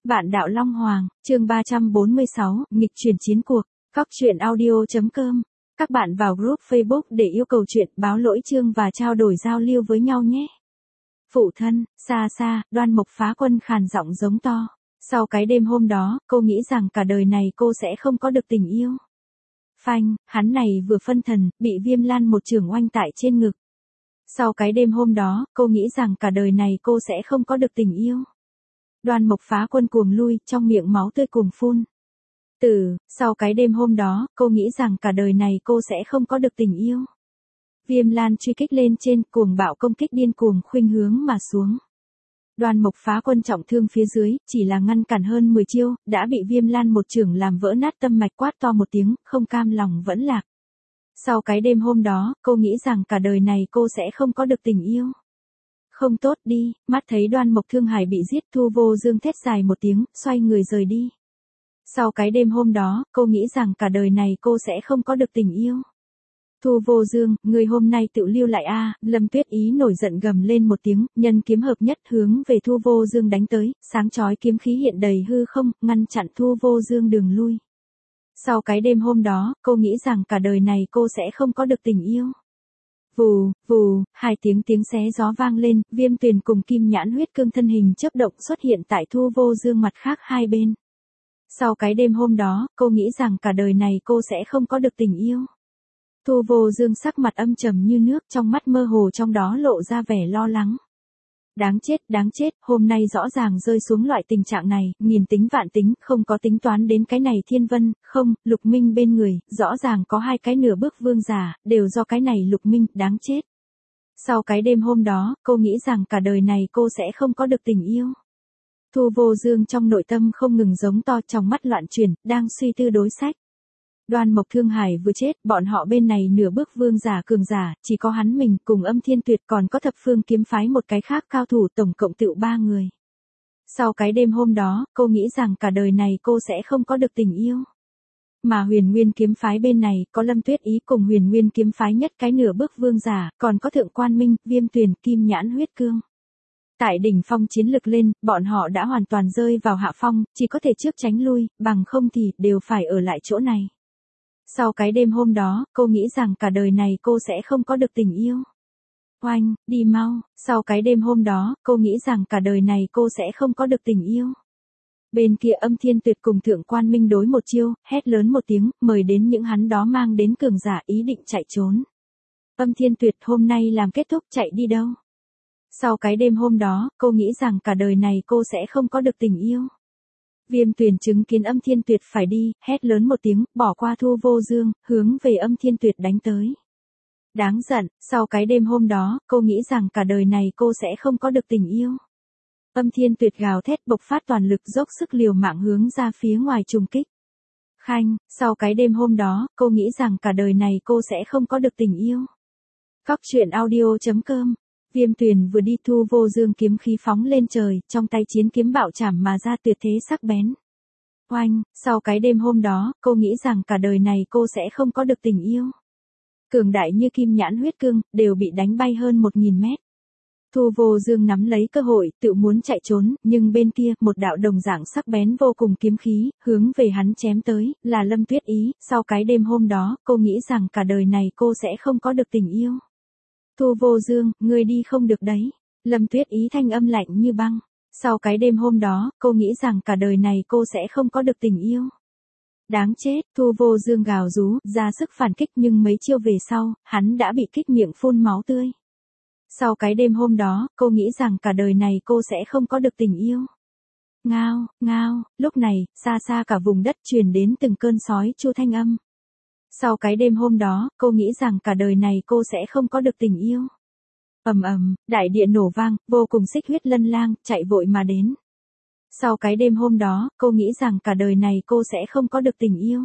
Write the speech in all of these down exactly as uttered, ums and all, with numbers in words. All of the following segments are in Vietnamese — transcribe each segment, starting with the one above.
Vạn đạo Long Hoàng, chương ba trăm bốn mươi sáu, nghịch chuyển chiến cuộc, Cóc truyện audio.com. Các bạn vào group Facebook để yêu cầu chuyện, báo lỗi chương và trao đổi giao lưu với nhau nhé. Phụ thân, xa xa, Đoan Mộc Phá Quân khàn giọng giống to. Sau cái đêm hôm đó, cô nghĩ rằng cả đời này cô sẽ không có được tình yêu. Phanh, hắn này vừa phân thần, bị Viêm Lan một chưởng oanh tại trên ngực. Sau cái đêm hôm đó, cô nghĩ rằng cả đời này cô sẽ không có được tình yêu. Đoan Mộc Phá Quân cuồng lui, trong miệng máu tươi cuồng phun. Từ, sau cái đêm hôm đó, cô nghĩ rằng cả đời này cô sẽ không có được tình yêu. Viêm Lan truy kích lên trên, cuồng bạo công kích điên cuồng khuynh hướng mà xuống. Đoan Mộc Phá Quân trọng thương phía dưới, chỉ là ngăn cản hơn mười chiêu, đã bị Viêm Lan một chưởng làm vỡ nát tâm mạch, quát to một tiếng, không cam lòng vẫn lạc. Sau cái đêm hôm đó, cô nghĩ rằng cả đời này cô sẽ không có được tình yêu. Không tốt đi, mắt thấy Đoan Mộc Thương Hải bị giết, Thu Vô Dương thét dài một tiếng, xoay người rời đi. Sau cái đêm hôm đó, cô nghĩ rằng cả đời này cô sẽ không có được tình yêu. Thu Vô Dương, người hôm nay tự lưu lại a, à, Lâm Tuyết Ý nổi giận gầm lên một tiếng, nhân kiếm hợp nhất hướng về Thu Vô Dương đánh tới, sáng chói kiếm khí hiện đầy hư không, ngăn chặn Thu Vô Dương đường lui. Sau cái đêm hôm đó, cô nghĩ rằng cả đời này cô sẽ không có được tình yêu. Vù, vù, hai tiếng tiếng xé gió vang lên, Viêm Tuyền cùng Kim Nhãn Huyết Cương thân hình chớp động xuất hiện tại Thu Vô Dương mặt khác hai bên. Sau cái đêm hôm đó, cô nghĩ rằng cả đời này cô sẽ không có được tình yêu. Thu Vô Dương sắc mặt âm trầm như nước, trong mắt mơ hồ trong đó lộ ra vẻ lo lắng. Đáng chết, đáng chết, hôm nay rõ ràng rơi xuống loại tình trạng này, nghìn tính vạn tính, không có tính toán đến cái này Thiên Vân, không, Lục Minh bên người, rõ ràng có hai cái nửa bước vương giả, đều do cái này Lục Minh, đáng chết. Sau cái đêm hôm đó, cô nghĩ rằng cả đời này cô sẽ không có được tình yêu. Thu Vô Dương trong nội tâm không ngừng giống to, trong mắt loạn chuyển, đang suy tư đối sách. Đoan Mộc Thương Hải vừa chết, bọn họ bên này nửa bước vương giả cường giả, chỉ có hắn mình cùng Âm Thiên Tuyệt, còn có Thập Phương Kiếm Phái một cái khác cao thủ, tổng cộng tựu ba người. Sau cái đêm hôm đó, cô nghĩ rằng cả đời này cô sẽ không có được tình yêu. Mà Huyền Nguyên Kiếm Phái bên này, có Lâm Tuyết Ý cùng Huyền Nguyên Kiếm Phái nhất cái nửa bước vương giả, còn có Thượng Quan Minh, Viêm Tuyền, Kim Nhãn Huyết Cương. Tại đỉnh phong chiến lực lên, bọn họ đã hoàn toàn rơi vào hạ phong, chỉ có thể trước tránh lui, bằng không thì đều phải ở lại chỗ này. Sau cái đêm hôm đó, cô nghĩ rằng cả đời này cô sẽ không có được tình yêu. Oanh, đi mau, sau cái đêm hôm đó, cô nghĩ rằng cả đời này cô sẽ không có được tình yêu. Bên kia Âm Thiên Tuyệt cùng Thượng Quan Minh đối một chiêu, hét lớn một tiếng, mời đến những hắn đó mang đến cường giả ý định chạy trốn. Âm Thiên Tuyệt hôm nay làm kết thúc, chạy đi đâu? Sau cái đêm hôm đó, cô nghĩ rằng cả đời này cô sẽ không có được tình yêu. Viêm Tuyền chứng kiến Âm Thiên Tuyệt phải đi, hét lớn một tiếng, bỏ qua Thu Vô Dương, hướng về Âm Thiên Tuyệt đánh tới. Đáng giận, sau cái đêm hôm đó, cô nghĩ rằng cả đời này cô sẽ không có được tình yêu. Âm Thiên Tuyệt gào thét bộc phát toàn lực dốc sức liều mạng hướng ra phía ngoài trùng kích. Khanh, sau cái đêm hôm đó, cô nghĩ rằng cả đời này cô sẽ không có được tình yêu. Cóc truyện audio.com. Viêm Tuyền vừa đi, Thu Vô Dương kiếm khí phóng lên trời, trong tay chiến kiếm bạo chảm mà ra tuyệt thế sắc bén. Oanh, sau cái đêm hôm đó, cô nghĩ rằng cả đời này cô sẽ không có được tình yêu. Cường đại như Kim Nhãn Huyết Cương, đều bị đánh bay hơn một nghìn mét. Thu Vô Dương nắm lấy cơ hội, tự muốn chạy trốn, nhưng bên kia, một đạo đồng dạng sắc bén vô cùng kiếm khí, hướng về hắn chém tới, là Lâm Tuyết Ý. Sau cái đêm hôm đó, cô nghĩ rằng cả đời này cô sẽ không có được tình yêu. Thu Vô Dương, ngươi đi không được đấy. Lâm Tuyết Ý thanh âm lạnh như băng. Sau cái đêm hôm đó, cô nghĩ rằng cả đời này cô sẽ không có được tình yêu. Đáng chết, Thu Vô Dương gào rú, ra sức phản kích, nhưng mấy chiêu về sau, hắn đã bị kích miệng phun máu tươi. Sau cái đêm hôm đó, cô nghĩ rằng cả đời này cô sẽ không có được tình yêu. Ngao, ngao, lúc này, xa xa cả vùng đất truyền đến từng cơn sói chu thanh âm. Sau cái đêm hôm đó, cô nghĩ rằng cả đời này cô sẽ không có được tình yêu. Ầm ầm, đại địa nổ vang, vô cùng xích huyết lân lang, chạy vội mà đến. Sau cái đêm hôm đó, cô nghĩ rằng cả đời này cô sẽ không có được tình yêu.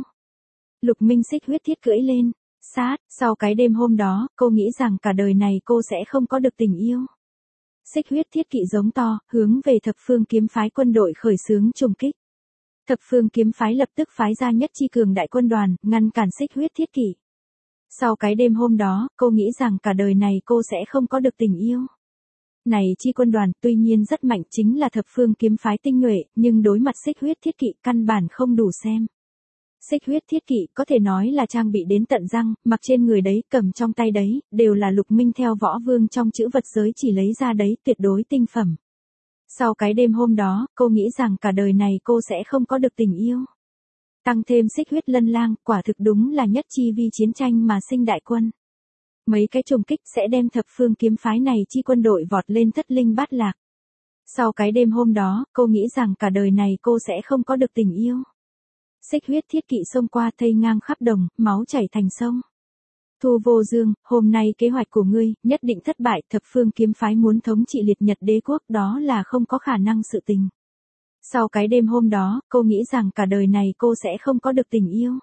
Lục Minh xích huyết thiết cưỡi lên, sát, sau cái đêm hôm đó, cô nghĩ rằng cả đời này cô sẽ không có được tình yêu. Xích huyết thiết kỵ giống to, hướng về Thập Phương Kiếm Phái quân đội khởi xướng trùng kích. Thập Phương Kiếm Phái lập tức phái ra nhất chi cường đại quân đoàn, ngăn cản xích huyết thiết kỵ. Sau cái đêm hôm đó, cô nghĩ rằng cả đời này cô sẽ không có được tình yêu. Này chi quân đoàn tuy nhiên rất mạnh chính là thập phương kiếm phái tinh nhuệ, nhưng đối mặt xích huyết thiết kỵ căn bản không đủ xem. Xích huyết thiết kỵ có thể nói là trang bị đến tận răng, mặc trên người đấy, cầm trong tay đấy, đều là Lục Minh theo võ vương trong chữ vật giới chỉ lấy ra đấy, tuyệt đối tinh phẩm. Sau cái đêm hôm đó, cô nghĩ rằng cả đời này cô sẽ không có được tình yêu. Tăng thêm xích huyết lân lang, quả thực đúng là nhất chi vi chiến tranh mà sinh đại quân. Mấy cái trùng kích sẽ đem thập phương kiếm phái này chi quân đội vọt lên thất linh bát lạc. Sau cái đêm hôm đó, cô nghĩ rằng cả đời này cô sẽ không có được tình yêu. Xích huyết thiết kỵ xông qua thây ngang khắp đồng, máu chảy thành sông. Thu Vô Dương, hôm nay kế hoạch của ngươi, nhất định thất bại, thập phương kiếm phái muốn thống trị liệt nhật đế quốc đó là không có khả năng sự tình. Sau cái đêm hôm đó, cô nghĩ rằng cả đời này cô sẽ không có được tình yêu.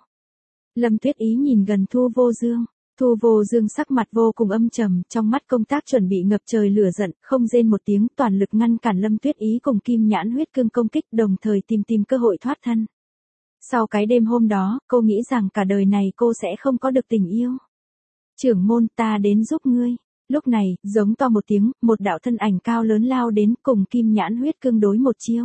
Lâm Tuyết Ý nhìn gần Thu Vô Dương. Thu Vô Dương sắc mặt vô cùng âm trầm, trong mắt công tác chuẩn bị ngập trời lửa giận, không rên một tiếng, toàn lực ngăn cản Lâm Tuyết Ý cùng Kim Nhãn huyết cương công kích, đồng thời tìm tìm cơ hội thoát thân. Sau cái đêm hôm đó, cô nghĩ rằng cả đời này cô sẽ không có được tình yêu. Trưởng môn, ta đến giúp ngươi. Lúc này, giống to một tiếng, một đạo thân ảnh cao lớn lao đến cùng Kim Nhãn huyết cương đối một chiêu.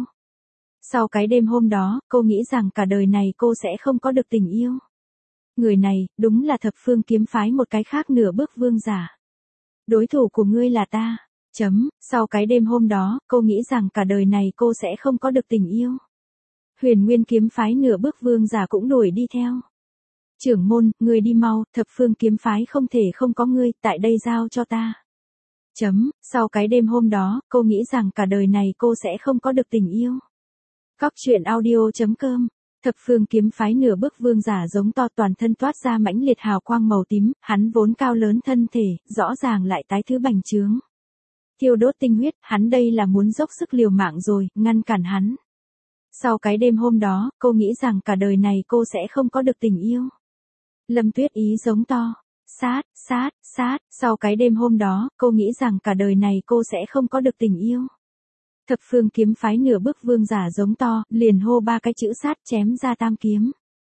Sau cái đêm hôm đó, cô nghĩ rằng cả đời này cô sẽ không có được tình yêu. Người này, đúng là thập phương kiếm phái một cái khác nửa bước vương giả. Đối thủ của ngươi là ta. Chấm, sau cái đêm hôm đó, cô nghĩ rằng cả đời này cô sẽ không có được tình yêu. Huyền Nguyên kiếm phái nửa bước vương giả cũng đuổi đi theo. Trưởng môn, ngươi đi mau, thập phương kiếm phái không thể không có ngươi, tại đây giao cho ta. Chấm, sau cái đêm hôm đó, cô nghĩ rằng cả đời này cô sẽ không có được tình yêu. Cóc truyện audio chấm com. Thập phương kiếm phái nửa bước vương giả giống to, toàn thân toát ra mãnh liệt hào quang màu tím, hắn vốn cao lớn thân thể, rõ ràng lại tái thứ bành trướng. Thiêu đốt tinh huyết, hắn đây là muốn dốc sức liều mạng rồi, ngăn cản hắn. Sau cái đêm hôm đó, cô nghĩ rằng cả đời này cô sẽ không có được tình yêu. Lâm Tuyết Ý giống to. Sát, sát, sát, sau cái đêm hôm đó, cô nghĩ rằng cả đời này cô sẽ không có được tình yêu. Thập phương kiếm phái nửa bước vương giả giống to, liền hô ba cái chữ sát chém ra tam kiếm.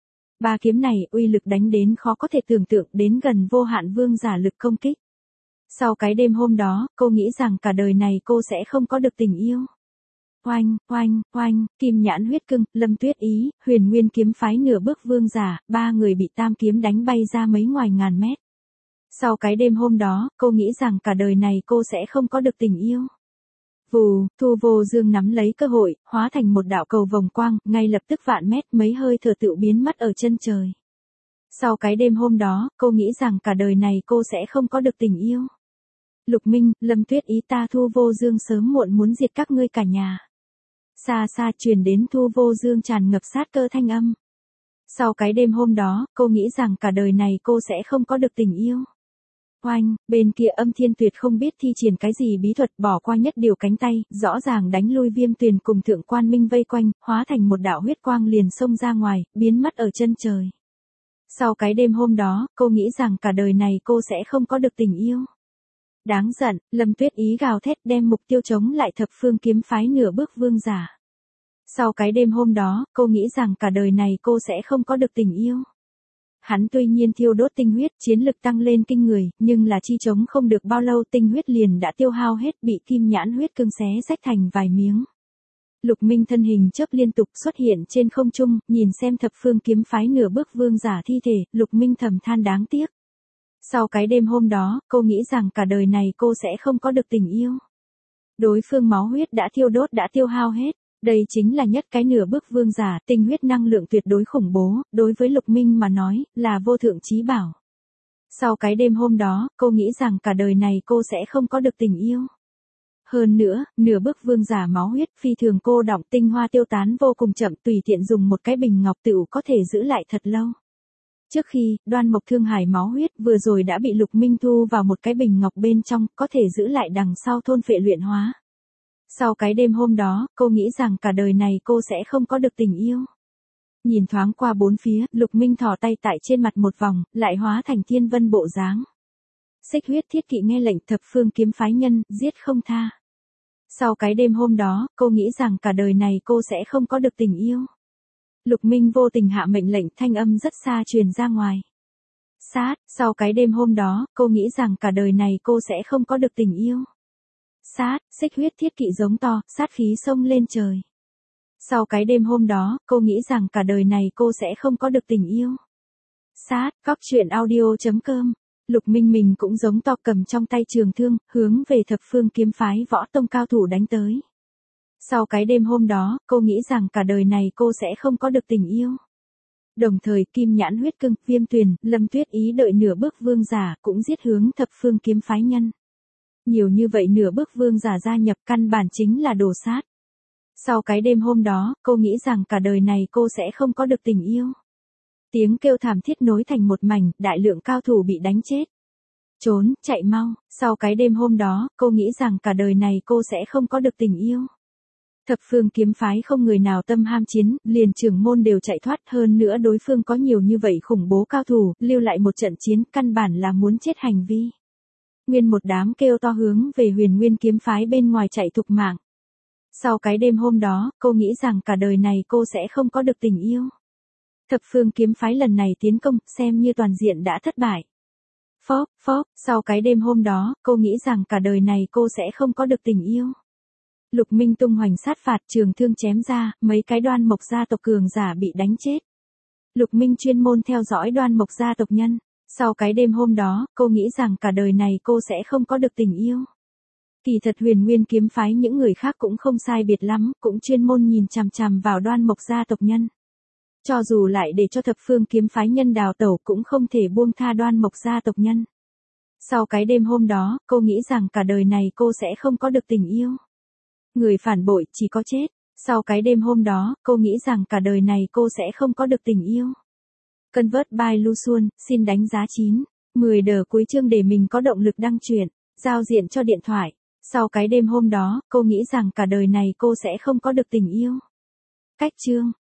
Ba kiếm này uy lực đánh đến khó có thể tưởng tượng, đến gần vô hạn vương giả lực công kích. Sau cái đêm hôm đó, cô nghĩ rằng cả đời này cô sẽ không có được tình yêu. Oanh, oanh, oanh, Kim Nhãn huyết cương, Lâm Tuyết Ý, Huyền Nguyên kiếm phái nửa bước vương giả, ba người bị tam kiếm đánh bay ra mấy ngoài ngàn mét. Sau cái đêm hôm đó, cô nghĩ rằng cả đời này cô sẽ không có được tình yêu. Vù, Thu Vô Dương nắm lấy cơ hội, hóa thành một đạo cầu vòng quang, ngay lập tức vạn mét mấy hơi thở tự biến mất ở chân trời. Sau cái đêm hôm đó, cô nghĩ rằng cả đời này cô sẽ không có được tình yêu. Lục Minh, Lâm Tuyết Ý, ta Thu Vô Dương sớm muộn muốn diệt các ngươi cả nhà. Xa xa truyền đến Thu Vô Dương tràn ngập sát cơ thanh âm. Sau cái đêm hôm đó, cô nghĩ rằng cả đời này cô sẽ không có được tình yêu. Oanh, bên kia Âm Thiên Tuyệt không biết thi triển cái gì bí thuật, bỏ qua nhất điều cánh tay, rõ ràng đánh lui Viêm Tuyền cùng Thượng Quan Minh vây quanh, hóa thành một đạo huyết quang liền xông ra ngoài, biến mất ở chân trời. Sau cái đêm hôm đó, cô nghĩ rằng cả đời này cô sẽ không có được tình yêu. Đáng giận, Lâm Tuyết Ý gào thét đem mục tiêu chống lại thập phương kiếm phái nửa bước vương giả. Sau cái đêm hôm đó, cô nghĩ rằng cả đời này cô sẽ không có được tình yêu. Hắn tuy nhiên thiêu đốt tinh huyết, chiến lực tăng lên kinh người, nhưng là chi chống không được bao lâu tinh huyết liền đã tiêu hao hết, bị Kim Nhãn huyết cương xé rách thành vài miếng. Lục Minh thân hình chớp liên tục xuất hiện trên không trung, nhìn xem thập phương kiếm phái nửa bước vương giả thi thể, Lục Minh thầm than đáng tiếc. Sau cái đêm hôm đó, cô nghĩ rằng cả đời này cô sẽ không có được tình yêu. Đối phương máu huyết đã thiêu đốt đã tiêu hao hết. Đây chính là nhất cái nửa bước vương giả, tinh huyết năng lượng tuyệt đối khủng bố, đối với Lục Minh mà nói, là vô thượng chí bảo. Sau cái đêm hôm đó, cô nghĩ rằng cả đời này cô sẽ không có được tình yêu. Hơn nữa, nửa bước vương giả máu huyết phi thường cô đọng, tinh hoa tiêu tán vô cùng chậm, tùy tiện dùng một cái bình ngọc tựu có thể giữ lại thật lâu. Trước khi, Đoan Mộc Thương Hải máu huyết vừa rồi đã bị Lục Minh thu vào một cái bình ngọc bên trong, có thể giữ lại đằng sau thôn phệ luyện hóa. Sau cái đêm hôm đó, cô nghĩ rằng cả đời này cô sẽ không có được tình yêu. Nhìn thoáng qua bốn phía, Lục Minh thò tay tại trên mặt một vòng, lại hóa thành thiên vân bộ dáng. Xích huyết thiết kỵ nghe lệnh, thập phương kiếm phái nhân, giết không tha. Sau cái đêm hôm đó, cô nghĩ rằng cả đời này cô sẽ không có được tình yêu. Lục Minh vô tình hạ mệnh lệnh, thanh âm rất xa truyền ra ngoài. Sát, sau cái đêm hôm đó, cô nghĩ rằng cả đời này cô sẽ không có được tình yêu. Sát, xích huyết thiết kỵ giống to, sát khí xông lên trời. Sau cái đêm hôm đó, cô nghĩ rằng cả đời này cô sẽ không có được tình yêu. Sát, cóc truyện audio.com. Lục Minh Mình cũng giống to cầm trong tay trường thương, hướng về thập phương kiếm phái võ tông cao thủ đánh tới. Sau cái đêm hôm đó, cô nghĩ rằng cả đời này cô sẽ không có được tình yêu. Đồng thời Kim Nhãn Huyết Cưng, Viêm Tuyền, Lâm Tuyết Ý đợi nửa bước vương giả cũng giết hướng thập phương kiếm phái nhân. Nhiều như vậy nửa bước vương giả gia nhập căn bản chính là đồ sát. Sau cái đêm hôm đó, cô nghĩ rằng cả đời này cô sẽ không có được tình yêu. Tiếng kêu thảm thiết nối thành một mảnh, đại lượng cao thủ bị đánh chết. Trốn, chạy mau, sau cái đêm hôm đó, cô nghĩ rằng cả đời này cô sẽ không có được tình yêu. Thập phương kiếm phái không người nào tâm ham chiến, liền trưởng môn đều chạy thoát, hơn nữa đối phương có nhiều như vậy khủng bố cao thủ, lưu lại một trận chiến căn bản là muốn chết hành vi. Nguyên một đám kêu to hướng về Huyền Nguyên kiếm phái bên ngoài chạy thục mạng. Sau cái đêm hôm đó, cô nghĩ rằng cả đời này cô sẽ không có được tình yêu. Thập phương kiếm phái lần này tiến công, xem như toàn diện đã thất bại. Phóp, phóp, sau cái đêm hôm đó, cô nghĩ rằng cả đời này cô sẽ không có được tình yêu. Lục Minh tung hoành sát phạt, trường thương chém ra, mấy cái Đoan Mộc gia tộc cường giả bị đánh chết. Lục Minh chuyên môn theo dõi Đoan Mộc gia tộc nhân. Sau cái đêm hôm đó, cô nghĩ rằng cả đời này cô sẽ không có được tình yêu. Kỳ thật Huyền Nguyên kiếm phái những người khác cũng không sai biệt lắm, cũng chuyên môn nhìn chằm chằm vào Đoan Mộc gia tộc nhân. Cho dù lại để cho thập phương kiếm phái nhân đào tẩu cũng không thể buông tha Đoan Mộc gia tộc nhân. Sau cái đêm hôm đó, cô nghĩ rằng cả đời này cô sẽ không có được tình yêu. Người phản bội chỉ có chết. Sau cái đêm hôm đó, cô nghĩ rằng cả đời này cô sẽ không có được tình yêu. Convert by Lu Xuân, xin đánh giá chín, mười đờ cuối chương để mình có động lực đăng truyện, giao diện cho điện thoại. Sau cái đêm hôm đó, cô nghĩ rằng cả đời này cô sẽ không có được tình yêu. Cách chương